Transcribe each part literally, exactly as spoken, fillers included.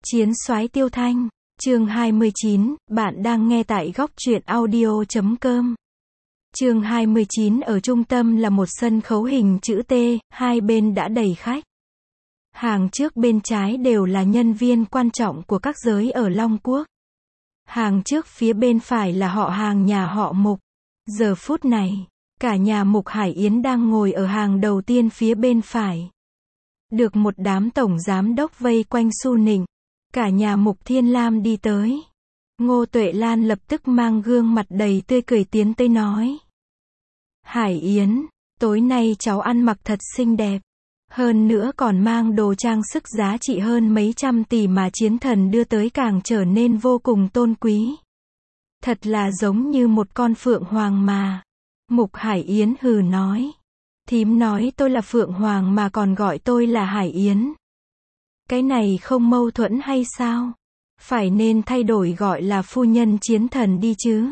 Chiến soái Tiêu Thanh, chương hai mươi chín, bạn đang nghe tại góc truyện audio chấm com. Chương hai mươi chín ở trung tâm là một sân khấu hình chữ T, hai bên đã đầy khách. Hàng trước bên trái đều là nhân viên quan trọng của các giới ở Long Quốc. Hàng trước phía bên phải là họ hàng nhà họ Mục. Giờ phút này, cả nhà Mục Hải Yến đang ngồi ở hàng đầu tiên phía bên phải. Được một đám tổng giám đốc vây quanh su nịnh. Cả nhà Mục Thiên Lam đi tới. Ngô Tuệ Lan lập tức mang gương mặt đầy tươi cười tiến tới nói. Hải Yến, tối nay cháu ăn mặc thật xinh đẹp. Hơn nữa còn mang đồ trang sức giá trị hơn mấy trăm tỷ mà chiến thần đưa tới càng trở nên vô cùng tôn quý. Thật là giống như một con phượng hoàng mà. Mục Hải Yến hừ nói. Thím nói tôi là phượng hoàng mà còn gọi tôi là Hải Yến. Cái này không mâu thuẫn hay sao? Phải nên thay đổi gọi là phu nhân chiến thần đi chứ.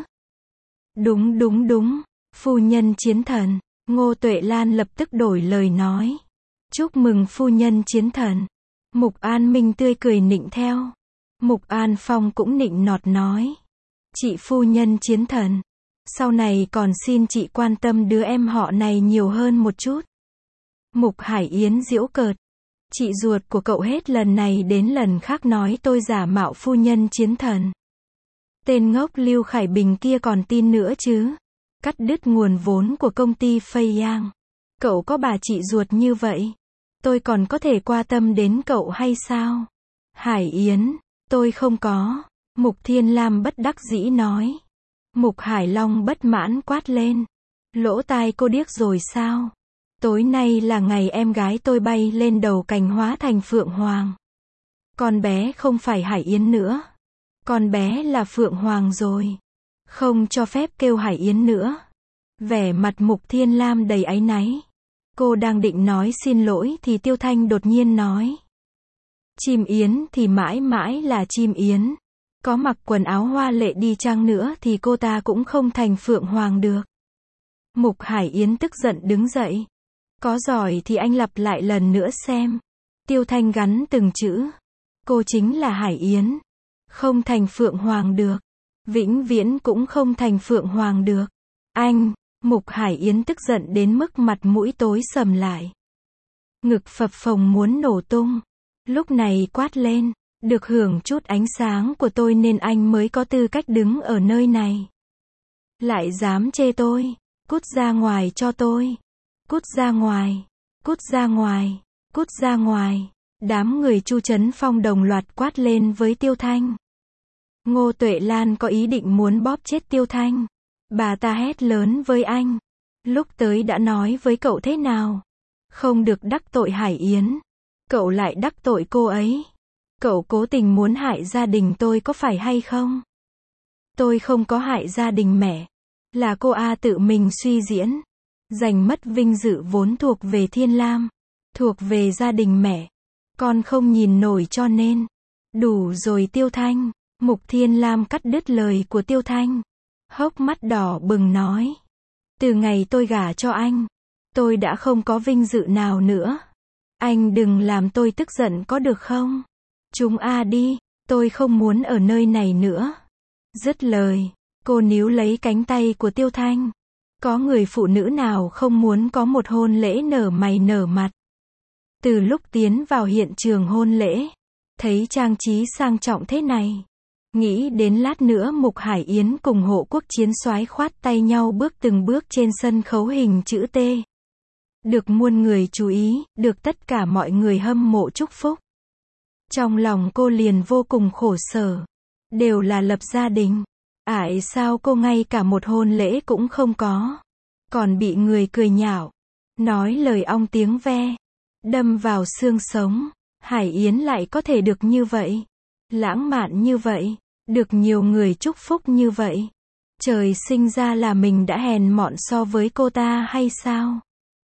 Đúng đúng đúng, phu nhân chiến thần. Ngô Tuệ Lan lập tức đổi lời nói. Chúc mừng phu nhân chiến thần. Mục An Minh tươi cười nịnh theo. Mục An Phong cũng nịnh nọt nói. Chị phu nhân chiến thần, sau này còn xin chị quan tâm đứa em họ này nhiều hơn một chút. Mục Hải Yến giễu cợt. Chị ruột của cậu hết lần này đến lần khác nói tôi giả mạo phu nhân chiến thần. Tên ngốc Lưu Khải Bình kia còn tin nữa chứ. Cắt đứt nguồn vốn của công ty Phây Yang. Cậu có bà chị ruột như vậy, tôi còn có thể quan tâm đến cậu hay sao? Hải Yến, tôi không có. Mục Thiên Lam bất đắc dĩ nói. Mục Hải Long bất mãn quát lên. Lỗ tai cô điếc rồi sao? Tối nay là ngày em gái tôi bay lên đầu cành hóa thành Phượng Hoàng. Con bé không phải Hải Yến nữa. Con bé là Phượng Hoàng rồi. Không cho phép kêu Hải Yến nữa. Vẻ mặt Mục Thiên Lam đầy áy náy. Cô đang định nói xin lỗi thì Tiêu Thanh đột nhiên nói. Chim Yến thì mãi mãi là chim Yến. Có mặc quần áo hoa lệ đi chăng nữa thì cô ta cũng không thành Phượng Hoàng được. Mục Hải Yến tức giận đứng dậy. Có giỏi thì anh lặp lại lần nữa xem. Tiêu Thanh gắn từng chữ. Cô chính là Hải Yến. Không thành Phượng Hoàng được. Vĩnh viễn cũng không thành Phượng Hoàng được. Anh, Mục Hải Yến tức giận đến mức mặt mũi tối sầm lại. Ngực phập phồng muốn nổ tung. Lúc này quát lên. Được hưởng chút ánh sáng của tôi nên anh mới có tư cách đứng ở nơi này. Lại dám chê tôi. Cút ra ngoài cho tôi. Cút ra ngoài. Cút ra ngoài. Cút ra ngoài. Đám người Chu Trấn Phong đồng loạt quát lên với Tiêu Thanh. Ngô Tuệ Lan có ý định muốn bóp chết Tiêu Thanh. Bà ta hét lớn với anh. Lúc tới đã nói với cậu thế nào? Không được đắc tội Hải Yến. Cậu lại đắc tội cô ấy. Cậu cố tình muốn hại gia đình tôi có phải hay không? Tôi không có hại gia đình mẹ. Là cô A tự mình suy diễn. Giành mất vinh dự vốn thuộc về Thiên Lam. Thuộc về gia đình mẹ. Con không nhìn nổi cho nên. Đủ rồi Tiêu Thanh. Mục Thiên Lam cắt đứt lời của Tiêu Thanh. Hốc mắt đỏ bừng nói. Từ ngày tôi gả cho anh, tôi đã không có vinh dự nào nữa. Anh đừng làm tôi tức giận có được không? Chúng A đi, tôi không muốn ở nơi này nữa. Dứt lời, cô níu lấy cánh tay của Tiêu Thanh. Có người phụ nữ nào không muốn có một hôn lễ nở mày nở mặt. Từ lúc tiến vào hiện trường hôn lễ, thấy trang trí sang trọng thế này. Nghĩ đến lát nữa Mục Hải Yến cùng hộ quốc chiến soái khoát tay nhau bước từng bước trên sân khấu hình chữ T. Được muôn người chú ý, được tất cả mọi người hâm mộ chúc phúc. Trong lòng cô liền vô cùng khổ sở. Đều là lập gia đình. Ải sao cô ngay cả một hôn lễ cũng không có. Còn bị người cười nhạo. Nói lời ong tiếng ve. Đâm vào xương sống. Hải Yến lại có thể được như vậy. Lãng mạn như vậy. Được nhiều người chúc phúc như vậy. Trời sinh ra là mình đã hèn mọn so với cô ta hay sao?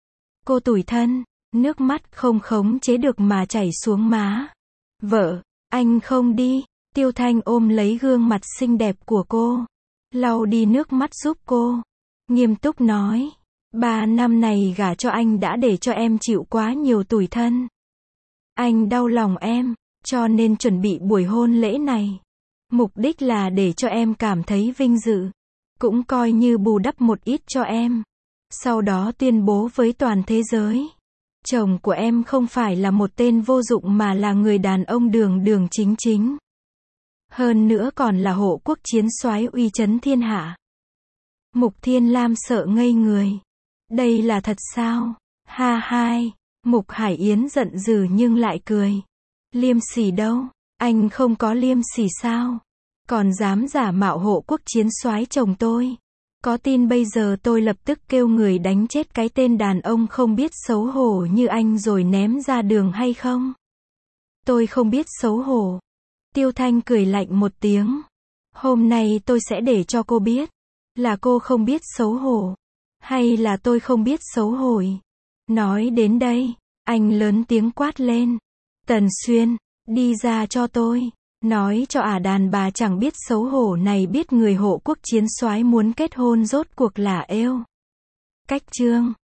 Cô tủi thân. Nước mắt không khống chế được mà chảy xuống má. Vợ, anh không đi. Tiêu Thanh ôm lấy gương mặt xinh đẹp của cô. Lau đi nước mắt giúp cô. Nghiêm túc nói. Ba năm này gả cho anh đã để cho em chịu quá nhiều tủi thân. Anh đau lòng em. Cho nên chuẩn bị buổi hôn lễ này. Mục đích là để cho em cảm thấy vinh dự. Cũng coi như bù đắp một ít cho em. Sau đó tuyên bố với toàn thế giới. Chồng của em không phải là một tên vô dụng mà là người đàn ông đường đường chính chính. Hơn nữa còn là hộ quốc chiến soái uy chấn thiên hạ. Mục Thiên Lam sợ ngây người. Đây là thật sao? Ha hai. Mục Hải Yến giận dữ nhưng lại cười. Liêm sỉ đâu? Anh không có liêm sỉ sao? Còn dám giả mạo hộ quốc chiến soái chồng tôi. Có tin bây giờ tôi lập tức kêu người đánh chết cái tên đàn ông không biết xấu hổ như anh rồi ném ra đường hay không? Tôi không biết xấu hổ. Tiêu Thanh cười lạnh một tiếng. Hôm nay tôi sẽ để cho cô biết. Là cô không biết xấu hổ. Hay là tôi không biết xấu hổ. Nói đến đây, anh lớn tiếng quát lên. Tần Xuyên, đi ra cho tôi. Nói cho ả đàn bà chẳng biết xấu hổ này biết người hộ quốc chiến soái muốn kết hôn rốt cuộc là êu. Cách chương